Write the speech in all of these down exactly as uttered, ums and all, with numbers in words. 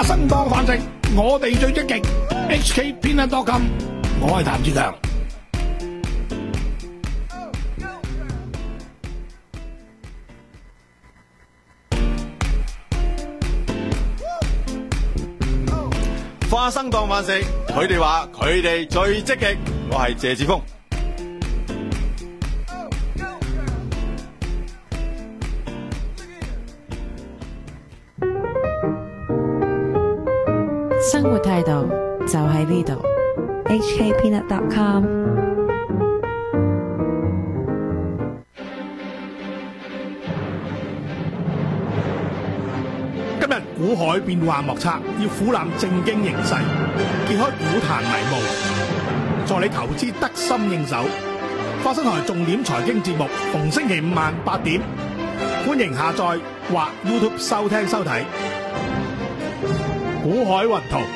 生當飯食，我哋最積極。H K Peanut dot com， 我係譚志強。 花生當飯食，佢哋話佢哋最積極。我係謝志峰。 生活態度就喺呢度。 H K Peanut dot com。 今日股海變幻莫測，要俯覽正經形勢，揭開股壇迷霧，助你投資得心應手。花生台重點財經節目，逢星期五晚八點，歡迎下載或 YouTube 收聽收睇。股海雲圖。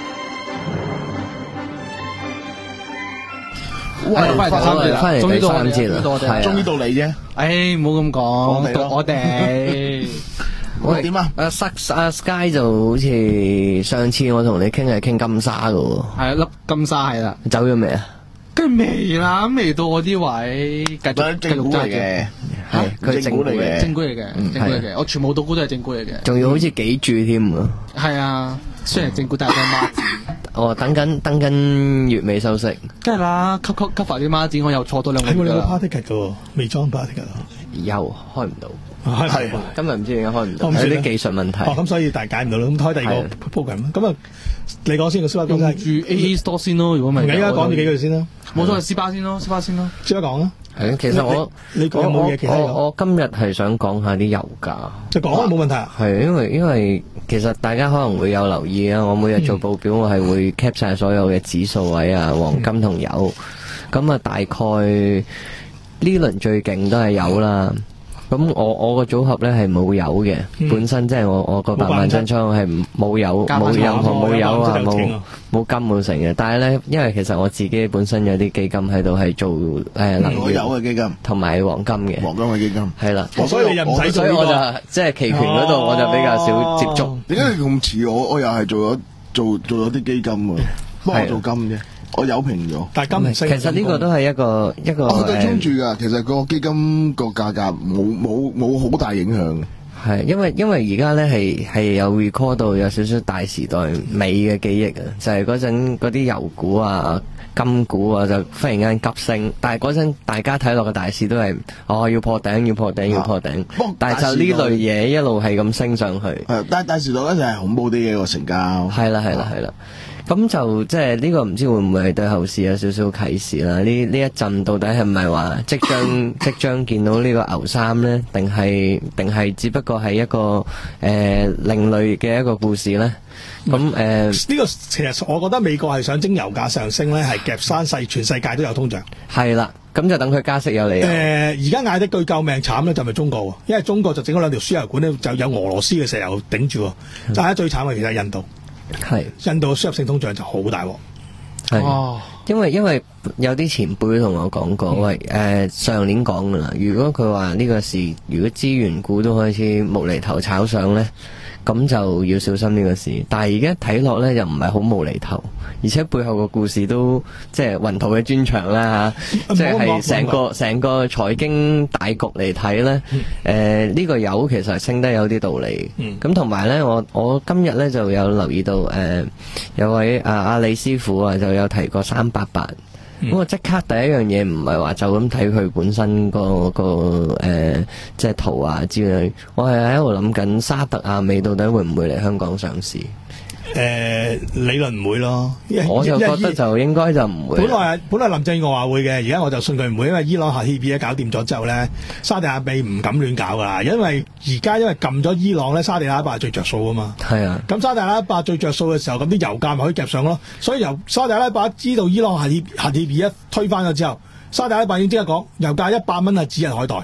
喂，翻嚟三節啦，終於到三節啦， 終於到你啫。 誒，唔好咁講，到我哋。 喂，點啊？ 阿 Sky 阿 Sky 就好似上次我同你傾係傾金沙噶喎。 係啊，粒金沙係啦。 走咗未啊？ 梗係未啦，未到我啲位，繼續繼續揸嘅。 係佢正股嚟嘅， 正股嚟嘅，正股嚟嘅。我全部到股都係正股嚟嘅。 仲要好似幾注添啊！ 係啊，雖然正股但係都孖子。 哦，等緊等緊月尾收息。 梗係啦，吸吸吸發啲孖子，我又錯多兩個月啦。 係喎，你冇 party 嘅喎，未裝 party 嘅。 又開唔到。 係， 今日唔知點解開唔到，有啲技術問題。 哦，咁所以大解唔到啦，咁開第二個 program。咁啊，你講先個 S P A 公司。 用住 A A Store 先咯，如果唔係。 而家講住幾句先啦。 冇錯，S P A 先咯，S P A 先咯。 先講啦。 係，其實我你講有冇嘢其他嘢講？ 我今日係想講下啲油價。 就講啊，冇問題。 係，因為因為其實大家可能會有留意啊，我每日做報表，我係會 cap 晒所有嘅指數位啊，黃金同油。咁啊，大概呢輪最勁都係油啦。咁我我個組合咧係冇油嘅，嗯、本身即係我我個百萬張倉係冇油冇任何冇油啊冇冇金冇成嘅，但係咧因為其實我自己本身有啲基金喺度係做誒能源有嘅基金同埋黃金嘅黃金嘅基金係啦， 所以你又唔使做呢個， 所以我就即係期權嗰度我就比較少接觸。 點解你咁似我？我又係做咗做做咗啲基金喎，幫我做金啫。我有平咗， 但係金唔升。 其實呢個都係一個一個。 我對沖住㗎，其實個基金個價格冇冇冇好大影響嘅。 係因為因為而家咧係係有 record 到有少少大時代尾嘅記憶啊，就係嗰陣嗰啲油股啊、金股啊就忽然間急升，但係嗰陣大家睇落嘅大市都係哦要破頂要破頂要破頂，啊、但係就呢類嘢一路係咁升上去。 係，但係大時代咧就係恐怖啲嘅個成交。 係啦係啦係啦。咁就即係呢個唔知會唔會係對後市有少少啟示啦？呢呢一陣到底係唔係話即將即將見到呢個牛三咧？定係定係只不過係一個誒、呃、另類嘅一個故事咧？咁誒呢個其實我覺得美國係想徵油價上升咧，係夾山勢，全世界都有通脹。 係啦，咁就等佢加息有理由。誒而家嗌得句救命慘咧，就係咪中國？因為中國就整咗兩條輸油管咧，就有俄羅斯嘅石油頂住。但係最慘嘅其實係印度。 係印度嘅輸入性通脹就好大喎， 係、哦，因為因為有啲前輩同我講過，嗯、喂，誒、呃、上年講噶啦，如果佢話呢個市，如果資源股都開始無厘頭炒上咧，咁就要小心呢個市。但係而家睇落咧，又唔係好無厘頭，而且背後個故事都即係雲圖嘅專長啦嚇，即係成個成個財經大局嚟睇咧，誒呢、嗯呃呢個油其實升得有啲道理。咁同埋咧，我我今日咧就有留意到誒、呃、有位啊阿李師傅啊就有提過三八八。咁、嗯、我即刻第一樣嘢唔係話就咁睇佢本身個個誒即係圖啊之類，我係喺度諗緊沙特阿美到底會唔會嚟香港上市？ 誒、呃、理論唔會咯， 我就覺得就應該就唔會。 本來本來林鄭月娥話會嘅，而家我就信佢唔會，因為伊朗核協議搞掂咗之後咧，沙地阿美唔敢亂搞噶啦，因為而家因為撳咗伊朗咧，沙地阿拉伯係最着數啊嘛。係啊，咁沙地阿拉伯最着數嘅時候，咁啲油價咪可以夾上咯。所以由沙地阿拉伯知道伊朗核協核協議一推翻咗之後，沙地阿拉伯已經即刻講油價一百蚊係指日可待。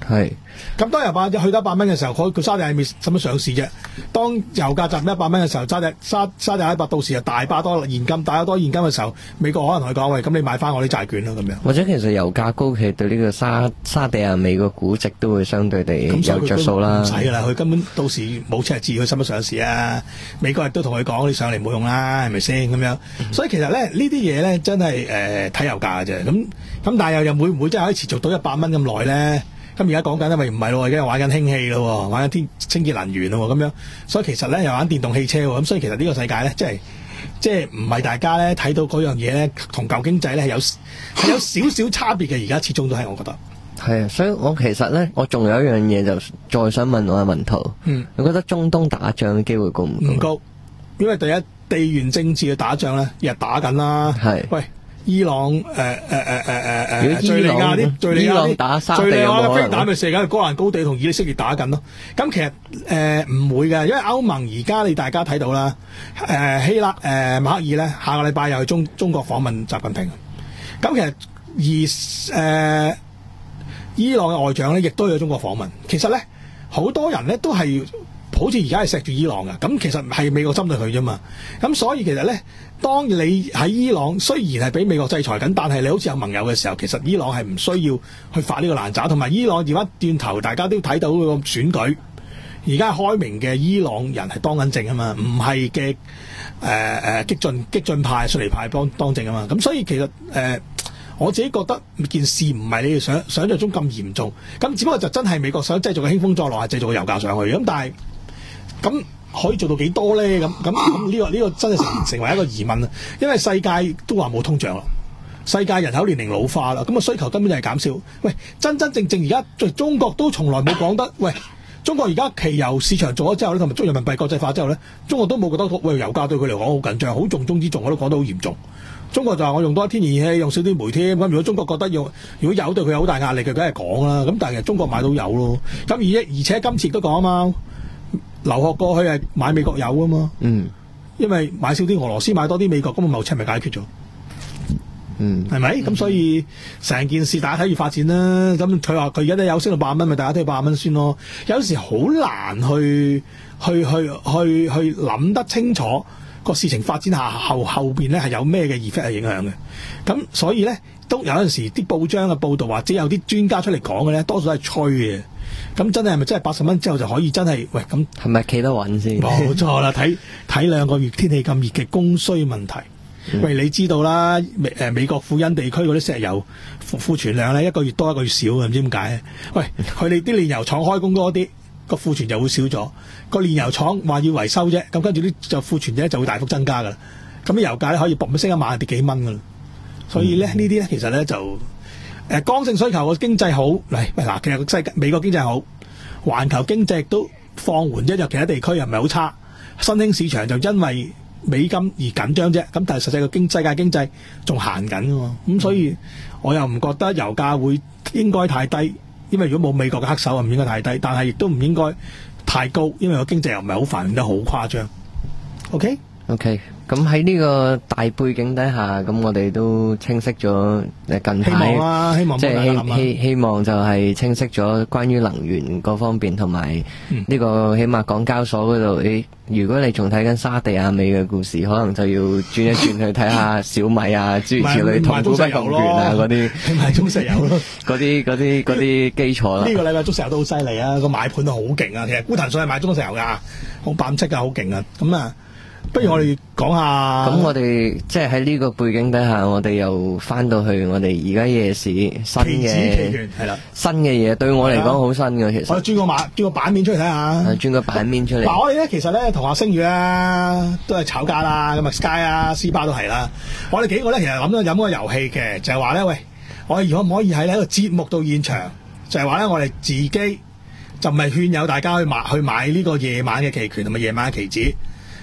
係。 咁當油價去到一百蚊嘅時候，佢佢沙地阿美使乜上市啫？當油價賺一百蚊嘅時候，沙地沙沙地阿拉伯到時就大把多現金，大把多現金嘅時候，美國可能同佢講：喂，咁你買翻我啲債券啦咁樣。 或者其實油價高企對呢個沙沙地阿美個估值都會相對地有着數啦。 唔使㗎啦，佢根本到時冇赤字，佢使乜上市啊？美國亦都同佢講：你上嚟冇用啦，係咪先咁樣？嗯、所以其實咧呢啲嘢咧真係誒睇油價嘅啫。咁咁但係又又會唔會真係可以持續到一百蚊咁耐咧？咁而家講緊因為唔係咯，而家玩緊氫氣咯，玩緊天清潔能源咯咁樣，所以其實咧又玩電動汽車喎，咁所以其實呢個世界咧，即係即係唔係大家咧睇到嗰樣嘢咧，同舊經濟咧係有係有少少差別嘅，而家始終都係我覺得。 係啊，所以我其實咧，我仲有一樣嘢就再想問我阿文圖，嗯，你覺得中東打仗嘅機會高唔高？ 唔高，因為第一地緣政治嘅打仗咧，日日打緊啦。係，喂。伊朗誒誒誒誒誒誒，敍利亞啲敍利亞啲敍利亞飛彈咪射緊哥蘭高地同以色列打緊咯。咁其實誒唔、呃、會嘅，因為歐盟而家你大家睇到啦，誒、呃、希拉誒、呃、馬克爾咧下個禮拜又去中中國訪問習近平。咁其實而誒、呃、伊朗嘅外長咧亦都有中國訪問。其實咧好多人咧都係好似而家係錫住伊朗嘅，咁其實係美國針對佢啫嘛。咁所以其實咧。當你喺伊朗雖然係俾美國制裁緊，但係你好似有盟友嘅時候，其實伊朗係唔需要去發呢個爛渣。同埋伊朗而家轉頭，大家都睇到個選舉，而家開明嘅伊朗人係當緊政啊嘛，唔係嘅誒誒激進激進派、遜尼派當當政啊嘛。咁所以其實誒、呃、我自己覺得件事唔係你哋想想像中咁嚴重，咁只不過就真係美國想製造個興風作浪，係製造個油價上去。咁但係咁。可以做到幾多咧？咁咁咁呢個呢、呢個真係成成為一個疑問啊！因為世界都話冇通脹啦，世界人口年齡老化啦，咁啊需求根本就係減少。喂，真真正正而家中國都從來冇講得，喂，中國而家期油市場做咗之後咧，同埋中人民幣國際化之後咧，中國都冇覺得喂油價對佢嚟講好緊張，好重中之重，我都講得好嚴重。中國就話我用多啲天然氣，用少啲煤添。咁如果中國覺得用如果有對佢有好大壓力，佢梗係講啦。咁但係其實中國買到油咯。咁而而且今次都講啊嘛。留學過去係買美國油啊嘛，嗯，因為買少啲俄羅斯，買多啲美國，咁個貿赤咪解決咗，嗯，係咪？咁所以成件事大家睇住發展啦。咁佢話佢而家都有升到八蚊，咪大家睇八蚊先咯。有時好難去去去去去諗得清楚個事情發展下後後邊咧係有咩嘅 effect 係影響嘅。咁所以咧都有陣時啲報章嘅報導或者有啲專家出嚟講嘅咧，多數都係吹嘅。咁真係係咪真係八十蚊之後就可以真係喂咁係咪企得穩先？ 冇錯啦，睇睇兩個月天氣咁熱嘅供需問題。嗯、喂，你知道啦，美誒美國富恩地區嗰啲石油庫庫存量咧一個月多一個月少嘅，唔知點解？喂，佢哋啲煉油廠開工多啲，個庫存就會少咗。個煉油廠話要維修啫，咁跟住啲就庫存咧就會大幅增加噶啦。咁啲油價咧可以嘣一聲一晚跌幾蚊噶啦。所以咧、嗯、呢啲咧其實咧就。誒，剛性需求個經濟好嚟，嗱，其實世界美國經濟好，環球經濟亦都放緩啫，有其他地區又唔係好差，新興市場就因為美金而緊張啫，咁但係實際個經世界經濟仲行緊㗎嘛，咁所以我又唔覺得油價會應該太低，因為如果冇美國嘅黑手啊，唔應該太低，但係亦都唔應該太高，因為個經濟又唔係好繁榮得好誇張。OK OK。咁喺呢個大背景底下，咁我哋都清晰咗誒近排， 希望啦，希望即係希希希望就係清晰咗關於能源嗰方面，同埋呢個起碼港交所嗰度，你如果你仲睇緊沙地亞美嘅故事，可能就要轉一轉去睇下小米啊，諸如此類同股不同權啊嗰啲， 買中石油咯， 嗰啲嗰啲嗰啲基礎啦。 呢個禮拜中石油都好犀利啊，個買盤都好勁啊，其實股騰訊係買中石油㗎，好板戚㗎，好勁啊，咁啊。不如我哋講下， 咁我哋即係喺呢個背景底下，我哋又翻到去我哋而家夜市新嘅係啦， 新嘅嘢對我嚟講好新嘅其實。 我轉個馬轉個版面出嚟睇下， 轉個版面出嚟。 嗱，我哋咧其實咧同阿星宇啦都係炒家啦，咁啊 Sky 啊 C 巴都係啦。我哋幾個咧其實諗咗飲個遊戲嘅，就係話咧，喂，我哋可唔可以喺呢個節目到現場，就係話咧我哋自己就唔係勸誘大家去買去買呢個夜晚嘅期權同埋夜晚嘅期指。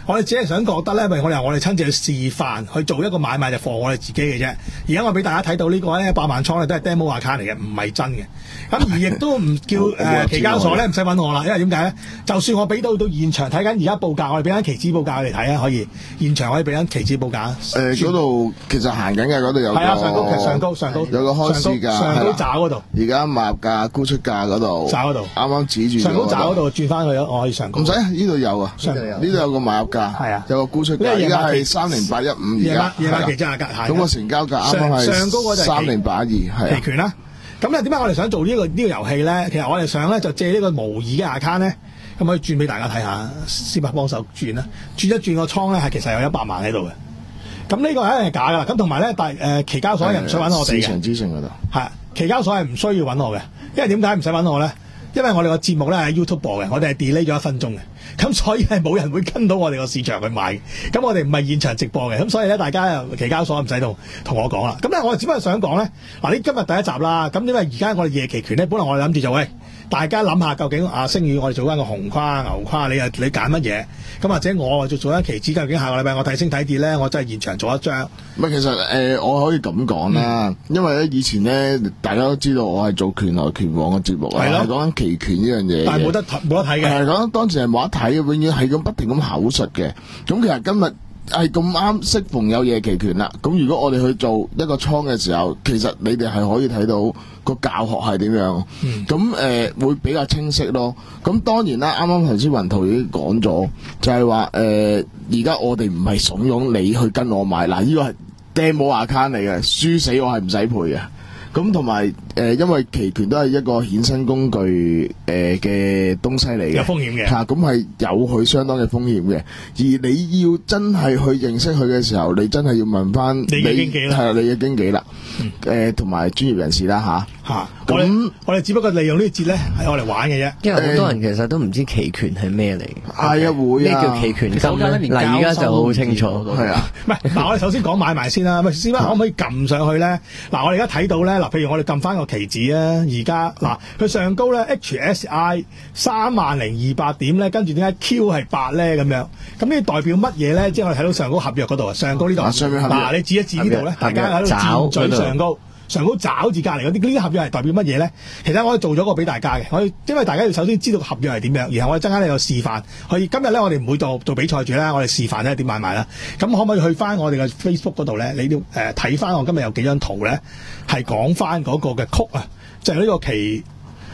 我哋只係想覺得咧，因為我哋我哋親自去示範去做一個買賣就放我哋自己嘅啫。而家我俾大家睇到呢個咧百萬倉咧都係 demo account 嚟嘅，唔係真嘅。咁而亦都唔叫誒期交所咧唔使揾我啦，因為點解咧？就算我俾到到現場睇緊而家報價，我哋俾緊期指報價嚟睇啊，可以現場可以俾緊期指報價。 誒嗰度其實行緊嘅嗰度有個係啊，上高上高上高有個開市價， 上高找嗰度。 而家買入價沽出價嗰度找嗰度啱啱指住上高找嗰度轉翻去，我可以上高。 唔使，呢度有啊，呢度有個買入價， 係啊， 有個沽出價，而家係三零八一五，而家夜晚期真係價， 咁個成交價啱啱係上高嗰就係三零八二，係期權啦。咁咧點解我哋想做呢個呢個遊戲咧？其實我哋想咧就借呢個模擬嘅 account 咧，咁可以轉俾大家睇下，司伯幫手轉啦，轉一轉個倉咧係其實有一百萬喺度嘅。咁呢個係一定係假噶啦。咁同埋咧，但誒期交所又唔使揾我哋嘅。市場資訊嗰度係期交所係唔需要揾我嘅，因為點解唔使揾我咧？因為我哋個節目咧喺 YouTube 播嘅，我哋係 delay 咗一分鐘嘅，咁所以係冇人會跟到我哋個市場去買。咁我哋唔係現場直播嘅，咁所以咧大家期交所唔使同同我講啦。咁咧我哋只不過想講咧，嗱呢今日第一集啦，咁因為而家我哋夜期權咧，本來我哋諗住就喂大家諗下究竟啊星宇我哋做緊個紅跨牛跨，你啊你揀乜嘢？咁或者我就做緊期指，究竟下個禮拜我睇升睇跌咧，我真係現場做一張。 唔係，其實誒、呃、我可以咁講啦，嗯、因為咧以前咧大家都知道我係做拳來拳往嘅節目啊，係講緊期權呢樣嘢， 但係冇得冇得睇嘅。 係講當時係冇得睇嘅，永遠係咁不停咁口述嘅。咁其實今日係咁啱適逢有夜期權啦。咁如果我哋去做一個倉嘅時候，其實你哋係可以睇到個教學係點樣。咁誒、嗯呃、會比較清晰咯。咁當然啦，啱啱頭先雲圖已經講咗，就係話誒而家我哋唔係慫恿你去跟我買。嗱，呢個係 demo account 嚟嘅，輸死我係唔使賠嘅。咁同埋誒，因為期權都係一個衍生工具誒嘅東西嚟嘅， 有風險嘅嚇，咁係有佢相當嘅風險嘅。而你要真係去認識佢嘅時候，你真係要問翻你嘅經紀啦， 係你嘅經紀啦，誒同埋專業人士啦嚇嚇。咁我哋只不過利用呢個節咧係我嚟玩嘅啫。 因為好多人其實都唔知期權係咩嚟。 係啊，會啊。 咩叫期權金咧？嗱，而家就好清楚。 係啊， 唔係嗱，我哋首先講買賣先啦。喂，師傅可唔可以撳上去咧？嗱，我哋而家睇到咧，嗱，譬如我哋撳翻個期指啊，而家嗱佢上高咧 H S I 三萬零二百點咧，跟住點解 Q 係八咧咁樣？咁呢代表乜嘢咧？即係我哋睇到上高合約嗰度啊，上高呢度。嗱，你指一指呢度咧，大家喺度箭嘴上高。上高找字隔離嗰啲，呢啲合約係代表乜嘢咧？其實我哋做咗個俾大家嘅，我哋因為大家要首先知道個合約係點樣，然後我哋陣間呢個示範。可以今日咧，我哋唔會做做比賽住啦，我哋示範咧點買賣啦。咁可唔可以去翻我哋嘅 Facebook 嗰度咧？你要誒睇翻我今日有幾張圖咧，係講翻嗰個嘅曲啊，就係呢個期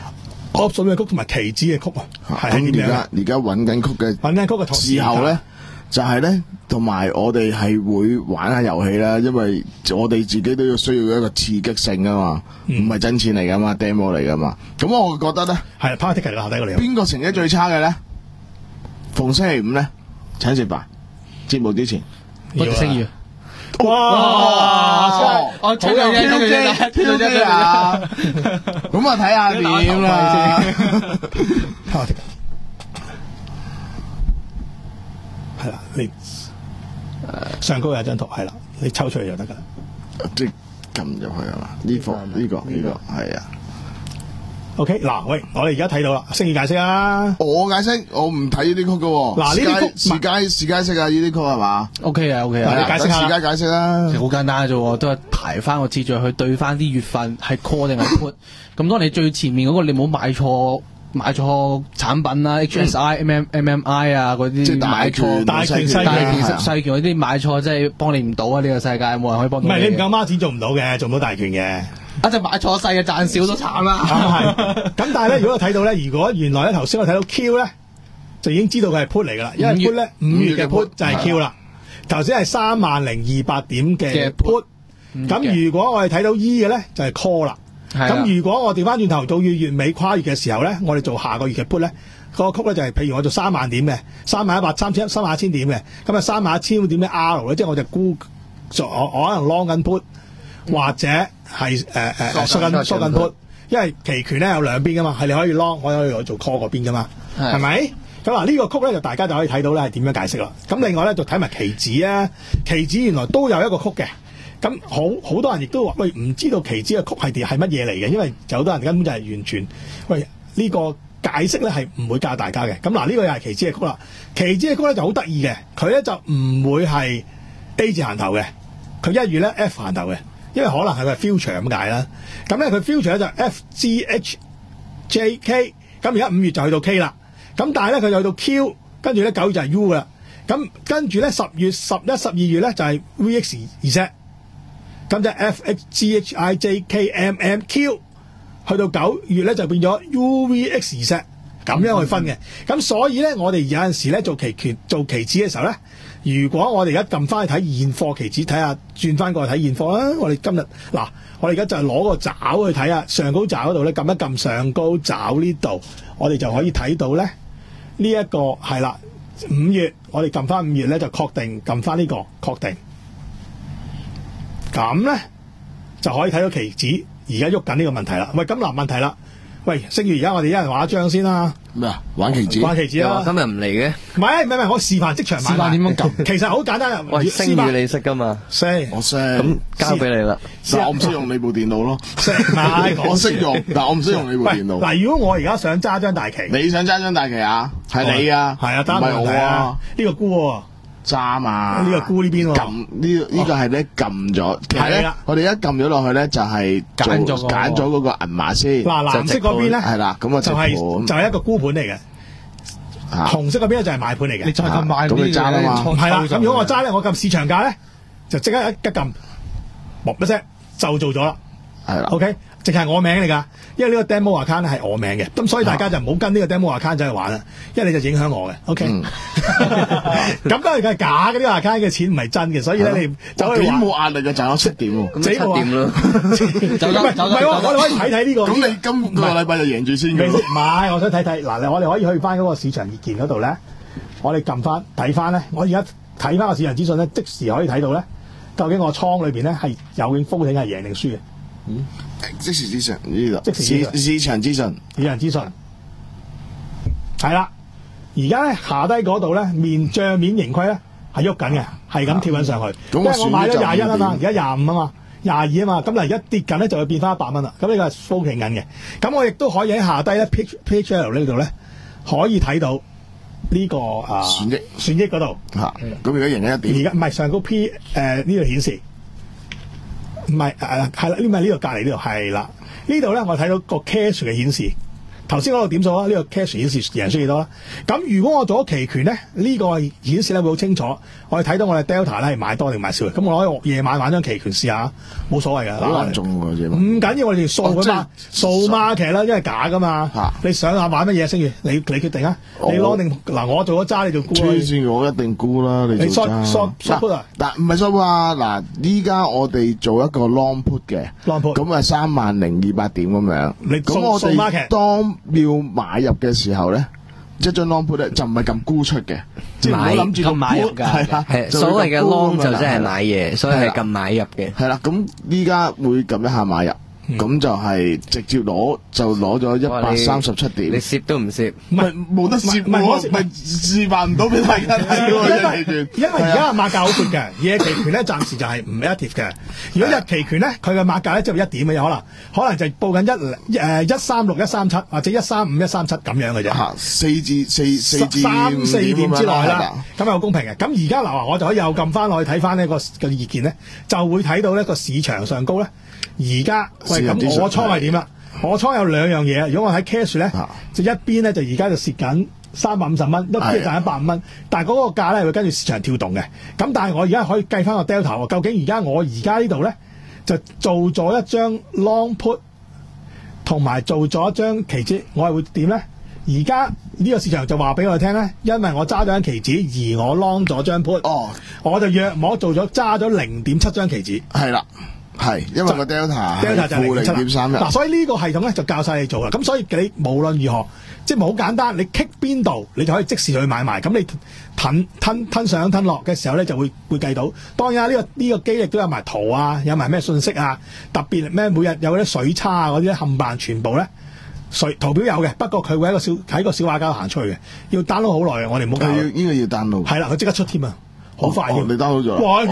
option 嘅曲同埋期指嘅曲啊。係點樣？ 而家而家揾緊曲嘅揾緊曲嘅同時候咧。就係咧，同埋我哋係會玩下遊戲啦，因為我哋自己都要需要一個刺激性啊嘛，唔係、嗯、真錢嚟噶嘛 ，demo 嚟噶嘛。咁我覺得咧，係 party 嚟下底嗰度。 邊個成績最差嘅咧？逢星期五咧，請食飯。節目之前， 我哋星月。 哇！ 我聽到聽到聽到聽到啊！咁啊，睇下點啦。 係啦，你上高有張圖，係啦，你抽出嚟就得噶啦。 即係撳入去啊嘛？呢個呢個呢個係啊。 OK，嗱，喂，我哋而家睇到啦，星宇解釋啊。 我解釋，我唔睇呢啲曲噶。嗱，呢啲曲時解時解釋啊，呢啲曲係嘛 ？OK 啊 ，OK 啊。 你解釋下。 時解解釋啦。 其實好簡單嘅啫，都係排翻個次序去對翻啲月份係 call 定係 put。咁當你最前面嗰個你唔好買錯。買錯產品啦 ，H S I、M M M M I 啊嗰啲，買錯大權細權細權嗰啲買錯，真係幫你唔到啊！呢個世界冇人可以幫到你。唔係你唔夠孖展做唔到嘅，做唔到大權嘅。 一隻買錯細嘅賺少都慘啦。 咁但係咧，如果我睇到咧，如果原來咧頭先我睇到 Q 咧，就已經知道佢係 put 嚟噶啦，因為 put 咧五月嘅 put 就係 Q 啦。頭先係三萬零二百點嘅 put，咁如果我哋睇到 E 嘅咧，就係 call 啦。咁如果我調翻轉頭到月月尾跨月嘅時候咧，我哋做下個月嘅 put 咧，個曲咧就係譬如我做三萬點嘅，三萬一百三千三萬一千點嘅，咁啊三萬一千點嘅 R 咧，即係我就估我我可能 long 緊 put，或者係誒誒縮緊縮緊 put，因為期權咧有兩邊噶嘛，係你可以 long，我可以做 call 嗰邊噶嘛，係咪？咁嗱呢個曲咧就大家就可以睇到咧係點樣解釋啦。咁另外咧就睇埋期指啊，期指原來都有一個曲嘅。咁好好多人亦都話喂，唔知道期指嘅曲係啲係乜嘢嚟嘅，因為有好多人根本就係完全喂呢、這個解釋咧係唔會教大家嘅。咁嗱，呢個又係期指嘅曲啦。期指嘅曲咧就好得意嘅，佢咧就唔會係 A 字行頭嘅，佢一月咧 F 行頭嘅，因為可能係佢 future 咁解啦。咁咧佢 future 咧就 F G H J K， 咁而家五月就去到 K 啦。咁但係咧佢就去到 Q， 跟住咧九月就係 U 噶啦。咁跟住咧十月、十一、十二月咧就係 V X 二 set， 咁就 F H G H I J K M M Q， 去到九月咧就變咗 U V X 二 set， 咁樣去分嘅。咁所以咧我哋有陣時咧做期權、做期指嘅時候咧，如果我哋而家撳翻去睇現貨期指，睇下轉翻過去睇現貨啦。我哋今日嗱，我哋而家就係攞個爪去睇下上高爪嗰度咧，撳一撳上高爪呢度，我哋就可以睇到咧呢一個係啦。五月我哋撳翻五月咧就確定撳翻呢個確定，咁咧就可以睇到期指而家喐緊呢個問題啦。喂，咁嗱問題啦，喂，星月而家我哋一人畫一張先啦。 咩啊？玩期指？ 玩期指啦。 今日唔嚟嘅？ 唔係唔係唔係，我示範即場買賣。示範點樣撳？其實好簡單啊。 喂，星月你識噶嘛？ 識，我識。 咁交俾你啦。 但我唔識用你部電腦咯。 識，唔係我識用，但我唔識用你部電腦。 嗱，如果我而家想揸張大旗， 你想揸張大旗啊？係你啊？ 係啊，唔係我啊。呢個沽喎。揸嘛？呢個沽呢邊喎。撳呢呢個係咧撳咗，係咧。我哋一撳咗落去咧，就係揀咗揀咗嗰個銀碼先。嗱，藍色嗰邊咧係啦，咁啊就係就係一個沽盤嚟嘅。紅色嗰邊咧就係買盤嚟嘅。你再撳買，咁你揸啊嘛。係啦，咁如果我揸咧，我撳市場價咧，就即刻一撳，啵一聲就做咗啦。係啦 ，OK， 淨係我名嚟㗎，因為呢個 demo account 係我名嘅，咁所以大家就唔好跟呢個 demo account 走去玩啦，因為你就影響我嘅 ，OK。咁當然佢係假嘅，呢個 account 嘅錢唔係真嘅，所以咧你走去玩。點冇壓力嘅賺咗七點喎， 咁七點咯。 走走走，唔係喎，我哋可以睇睇呢個。 咁你今個禮拜就贏住先嘅。 唔係，我想睇睇嗱，我哋可以去翻嗰個市場熱鍵嗰度咧，我哋撳翻睇翻咧，我而家睇翻個市場資訊咧，即時可以睇到咧，究竟我倉裏邊咧係有影風險係贏定輸嘅。 嗯，即時資訊呢度， 即時市市場資訊， 市場資訊係啦。而家咧下低嗰度咧面帳面盈虧咧係喐緊嘅，係咁跳緊上去。因為我買咗廿一啊嘛，而家廿五啊嘛，廿二啊嘛，咁嗱而家跌緊咧就會變翻一百蚊啦。咁呢個係 floating 緊嘅。咁我亦都可以喺下低咧 P H L 呢度咧可以睇到呢、這個啊損益損益嗰度嚇。 咁而家贏緊一點。 而家唔係上高 P 誒呢度顯示。唔係誒係啦，呢咪呢度隔離呢度係啦，呢度咧我睇到個 cash 嘅顯示，頭先嗰個點數啊，呢、這個 cash 顯示贏輸幾多啦？咁如果我做咗期權咧，呢、這個顯示咧會好清楚，我哋睇到我哋 Delta 咧係買多定買少嘅，咁我可以夜晚玩張期權試下，冇所謂㗎。 好難中喎，夜晚。 唔緊要，我哋掃㗎嘛，掃 market 啦，因為假㗎嘛。啊、你想下玩乜嘢？星月，你你決定啊！你攞定嗱，我做咗揸，你做沽。 黐線，我一定沽啦！你做揸。 你 short short put 啊？ 嗱，唔係 short put啊！嗱，依家我哋做一個 long put 嘅，long put 咁啊三萬零二百點咁樣。 你咁我哋當要買入嘅時候咧，即係張 long put 咧就唔係咁沽出嘅，即係唔好諗住咁買入㗎。係啦， 係所謂嘅 long 就即係買嘢，所以係咁買入嘅。 係啦，咁依家會撳一下買入。咁就係直接攞就攞咗一百三十七點， 你攝都唔攝， 唔係冇得攝，唔係我唔係示範唔到俾大家睇喎。期權因為而家馬價好闊嘅，夜期權咧暫時就係唔 active 嘅。如果日期權咧，佢嘅馬價咧只有一點嘅，有可能可能就報緊一誒一三六一三七或者一三五一三七咁樣嘅啫。嚇，四至四四至三四點之內啦，咁係好公平嘅。咁而家嗱，我就可以又撳翻落去睇翻呢個嘅意見咧，就會睇到呢個市場上高咧。而家喂，咁我倉係點啦？我倉有兩樣嘢。如果我喺 cash 咧，啊、就一邊咧就而家就蝕緊三百五十蚊，一邊賺一百五蚊。但係嗰個價咧會跟住市場跳動嘅。咁但係我而家可以計翻個 delta 喎。究竟而家我而家呢度咧就做咗一張 long put，同埋做咗一張期指，我係會點咧？而家呢個市場就話俾我哋聽咧，因為我揸咗張期指，而我 long 咗張 put，哦，我就約摸做咗揸咗零點七張期指， 係啦。係，因為個 delta 係負零點三一。 嗱，所以呢個系統咧就教晒你做啦。咁所以你無論如何，即係好簡單，你 kick 邊度，你就可以即時去買賣。咁你吞吞吞上吞落嘅時候咧，就會會計到。當然啊，呢個呢個機亦都有埋圖啊，有埋咩信息啊，特別咩每日有啲水差啊嗰啲咧，冚唪唥全部咧水圖表有嘅。不過佢會喺個小喺個小畫家行出去嘅，要 download 好耐嘅。我哋唔好搞。 呢個要 download。 係啦，佢即刻出添啊，好快嘅。 你 download 咗？ 哇，幾快！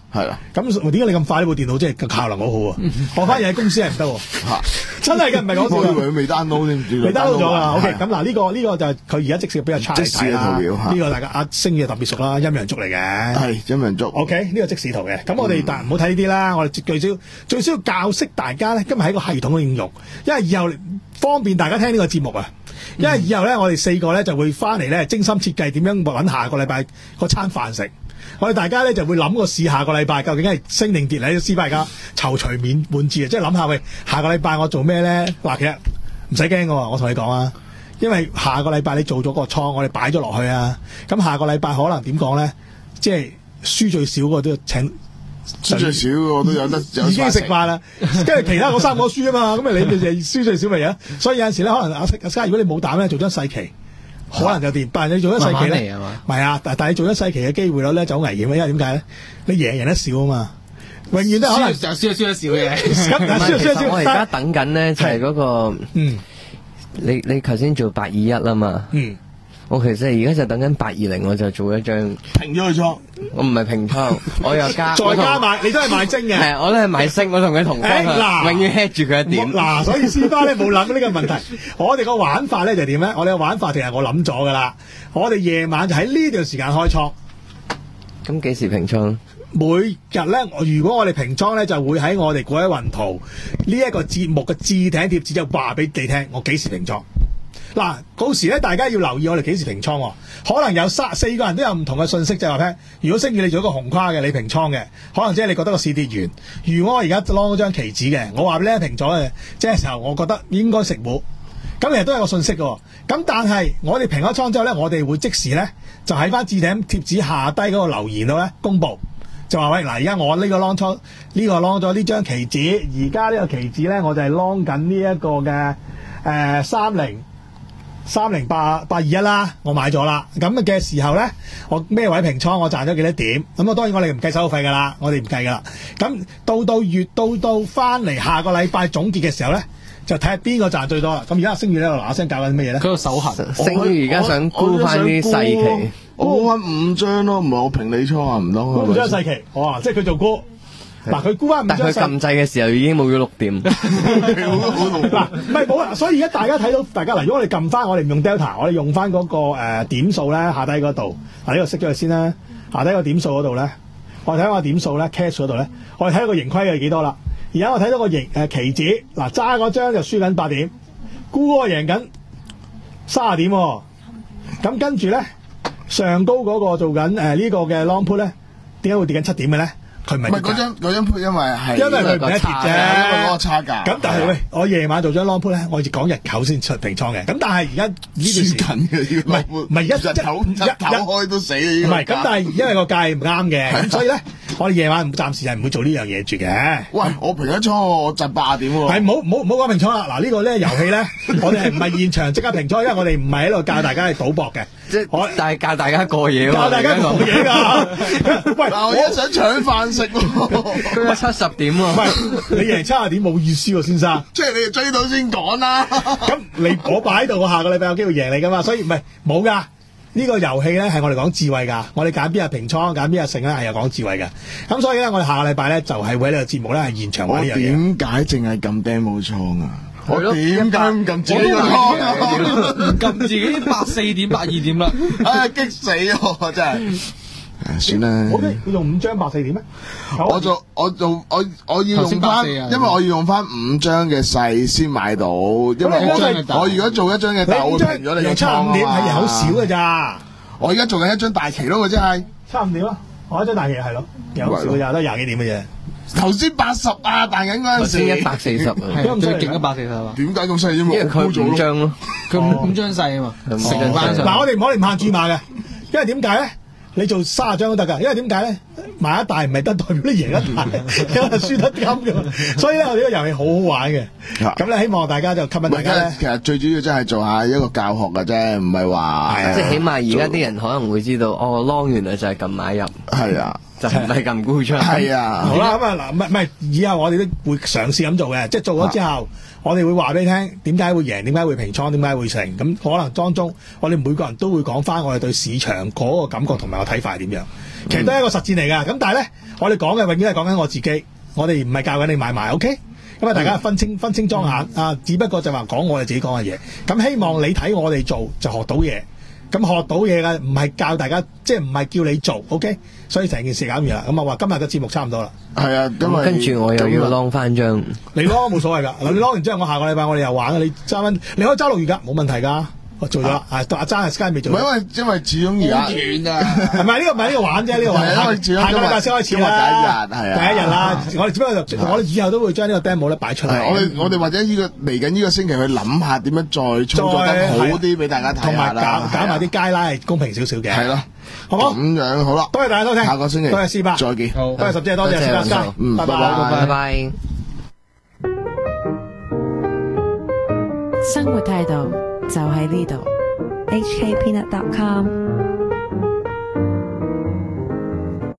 係啦。 咁點解你咁快呢部電腦真係效能好好啊？我反而喺公司係唔得喎，真係嘅，唔係講笑。 我以為佢未 download 添， 未 download 咗啊。OK，咁嗱呢個呢個就係佢而家即時俾個 chart 嚟睇啦。 即時嘅圖表呢個大家阿星爺特別熟啦，陰陽燭嚟嘅。 係陰陽燭。 OK，呢個即時圖嘅。咁我哋但唔好睇呢啲啦，我哋最少最少要教識大家咧，今日喺個系統嘅應用，因為以後方便大家聽呢個節目啊。因為以後咧，我哋四個咧就會翻嚟咧，精心設計點樣揾下個禮拜嗰餐飯食。我哋大家咧就會諗個試下個禮拜究竟係升定跌咧，師大家躊躇滿滿志啊！即係諗下喂，下個禮拜我做咩咧？嗱，其實唔使驚嘅喎，我同你講啊，因為下個禮拜你做咗個倉，我哋擺咗落去啊。咁下個禮拜可能點講咧？即係輸最少個都要請。 輸最少我都有得有已經食飯啦，跟住其他嗰三個輸啊嘛，咁啊你咪就輸最少咪啊？所以有陣時咧，可能阿阿家如果你冇膽咧，做張細期，可能就掂。但係你做張細期咧，唔係啊，但但係你做張細期嘅機會率咧就好危險啊，因為點解咧？你贏贏得少啊嘛，永遠都可能就輸輸得少嘅。 咁輸輸少。 我而家等緊咧就係嗰個， 嗯， 你你頭先做八二一啦嘛， 嗯。 我其實而家就等緊八二零，我就做一張平咗佢倉。 我唔係平倉，我又加再加買，你都係買精嘅。 係，我都係買升，我同佢同方向，永遠 head 住佢一點。 嗱，所以師花咧冇諗呢個問題。我哋個玩法咧就點咧？我哋個玩法其實我諗咗噶啦。我哋夜晚就喺呢段時間開倉。 咁幾時平倉？ 每日咧，如果我哋平倉咧，就會喺我哋嗰一雲圖呢一個節目嘅置頂貼紙就話俾你聽，我幾時平倉。嗱，嗰時咧，大家要留意我哋幾時平倉喎。可能有三四個人都有唔同嘅信息，就係話聽。如果星宇你做一個紅跨嘅，你平倉嘅，可能即係你覺得個市跌完。如果我而家攞嗰張期指嘅，我話俾你平咗嘅，即係時候我覺得應該食糊。咁其實都有個信息嘅。咁但係我哋平咗倉之後咧，我哋會即時咧就喺翻置頂貼紙下低嗰個留言度咧公佈，就話喂嗱，而家我呢個 long 倉呢個 long 咗呢張期指，而家呢個期指咧我就係 long 緊呢一個嘅誒三零。三零八八二一啦，我買咗啦。咁嘅時候咧，我咩位平倉，我賺咗幾多點？咁啊，當然我哋唔計手續費噶啦，我哋唔計噶啦。咁到到月到到翻嚟下個禮拜總結嘅時候咧，就睇下邊個賺最多啦。咁而家星宇咧嗱嗱聲教緊咩嘢咧？ 佢個手痕。 星宇而家想沽翻啲細期， 我沽翻五張咯，唔係我平你倉啊，唔得。 沽五張細期，哇！即係佢做沽。嗱，佢沽翻五張細期， 但佢撳掣嘅時候已經冇咗六點。 嗱，唔係冇啊，所以而家大家睇到，大家嗱，如果我哋撳翻，我哋唔用 Delta，我哋用翻嗰、那個誒、呃、點數咧，下低嗰度，嗱呢個熄咗佢先啦，下低個點數嗰度咧，我睇下個點數咧 cash 嗰度咧，我哋睇到個盈虧係幾多啦？而家我睇到個盈誒、呃、期指，嗱揸嗰張就輸緊八點，沽嗰個贏緊卅點、哦，咁跟住咧上高嗰個做緊誒、呃這個、呢個嘅 long put 咧，點解會跌緊七點嘅咧？佢唔係嗰張嗰張 put， 因為係因為佢唔係一跌啫， 因為嗰個差價。 咁但係喂，我夜晚做張 long put 咧，我要講日頭先出平倉嘅。咁但係而家呢段時間嘅， 唔係唔係一日頭日頭開都死。唔係咁，但係因為個價唔啱嘅，咁所以咧，我哋夜晚暫時係唔會做呢樣嘢住嘅。 喂，我平咗倉，我賺八點喎。 係唔好唔好唔好講平倉啦。嗱呢個咧遊戲咧，我哋係唔係現場即刻平倉，因為我哋唔係喺度教大家去賭博嘅。 即係我但係教大家過夜喎。 教大家過夜㗎。喂， 嗱我而家想搶飯食喎。 佢有七十點喎。 唔係你贏七十點冇意思喎，先生。 即係你哋追到先講啦。 咁你我擺喺度，我下個禮拜有機會贏你㗎嘛，所以唔係冇㗎。呢個遊戲咧係我哋講智慧㗎，我哋揀邊日平倉，揀邊日勝咧係有講智慧嘅。咁所以咧，我哋下個禮拜咧就係會喺呢個節目咧係現場玩呢樣嘢。 點解淨係撳 demo 倉啊？我點解唔撳自己個倉啊？ 唔撳自己八四點八二點啦！ 唉，激死我真係。算啦。 我你用五張八四點咩？ 我做我做我我要用翻，因為我要用翻五張嘅細先買到，因為我我如果做一張嘅大，我平咗你嘅倉啊。 差五點係好少㗎咋？ 我而家做緊一張大旗咯，真係。 差五點咯，我一張大旗係咯，有少㗎咋，都廿幾點嘅啫。 頭先八十啊，彈緊嗰陣時一百四十啊， 最勁一百四十啊。 點解咁犀利？因為佢五張咯， 佢五五張細啊嘛。 嗱，我哋唔可以唔限注碼嘅，因為點解咧？你做三十張都得㗎，因為點解咧？買一大唔係得代表你贏一大，因為輸得金㗎。所以咧，我哋呢個遊戲好好玩嘅。咁咧，希望大家就吸引大家咧。 其實最主要真係做下一個教學㗎啫，唔係話即係起碼而家啲人可能會知道，哦，long 原來就係撳買入。 係啊。 就唔係咁沽出。 係啊。 好啦，咁啊嗱，唔係唔係，以後我哋都會嘗試咁做嘅，即係做咗之後， 我哋會話俾你聽點解會贏，點解會平倉，點解會成。咁可能當中我哋每個人都會講翻我哋對市場嗰個感覺同埋個睇法係點樣。其實都係一個實戰嚟㗎。咁但係咧，我哋講嘅永遠係講緊我自己，我哋唔係教緊你買賣。OK。咁啊，大家分清分清裝下啊，只不過就話講我哋自己講嘅嘢。咁希望你睇我哋做就學到嘢。咁學到嘢嘅唔係教大家，即係唔係叫你做 OK。所以成件事搞完啦。咁啊話今日嘅節目差唔多啦。 係啊，因為跟住我又要啷翻張， 你啷冇所謂㗎。嗱，你啷完之後，我下個禮拜我哋又玩。你揸蚊，你可以揸六月㗎，冇問題㗎。我做咗，啊，阿爭係 Sky 未做。 唔係因為因為始終而家遠啊， 係咪呢個唔係呢個玩啫？呢個玩因為始終下個禮拜先開始啦， 第一日係啊， 第一日啦。我哋只不過就我哋以後都會將呢個 demo 咧擺出嚟。 我哋我哋或者呢個嚟緊呢個星期去諗下點樣再操作得好啲俾大家睇同埋下啦， 搞搞埋啲街拉係公平少少嘅。 係咯， 好冇？ 咁樣好啦， 多謝大家收聽， 下個星期多謝 C 伯， 再見， 多謝十姐，多謝 C 伯 Sky， 嗯，拜拜拜。 拜拜。 生活態度就喺呢度。 H K Peanut dot com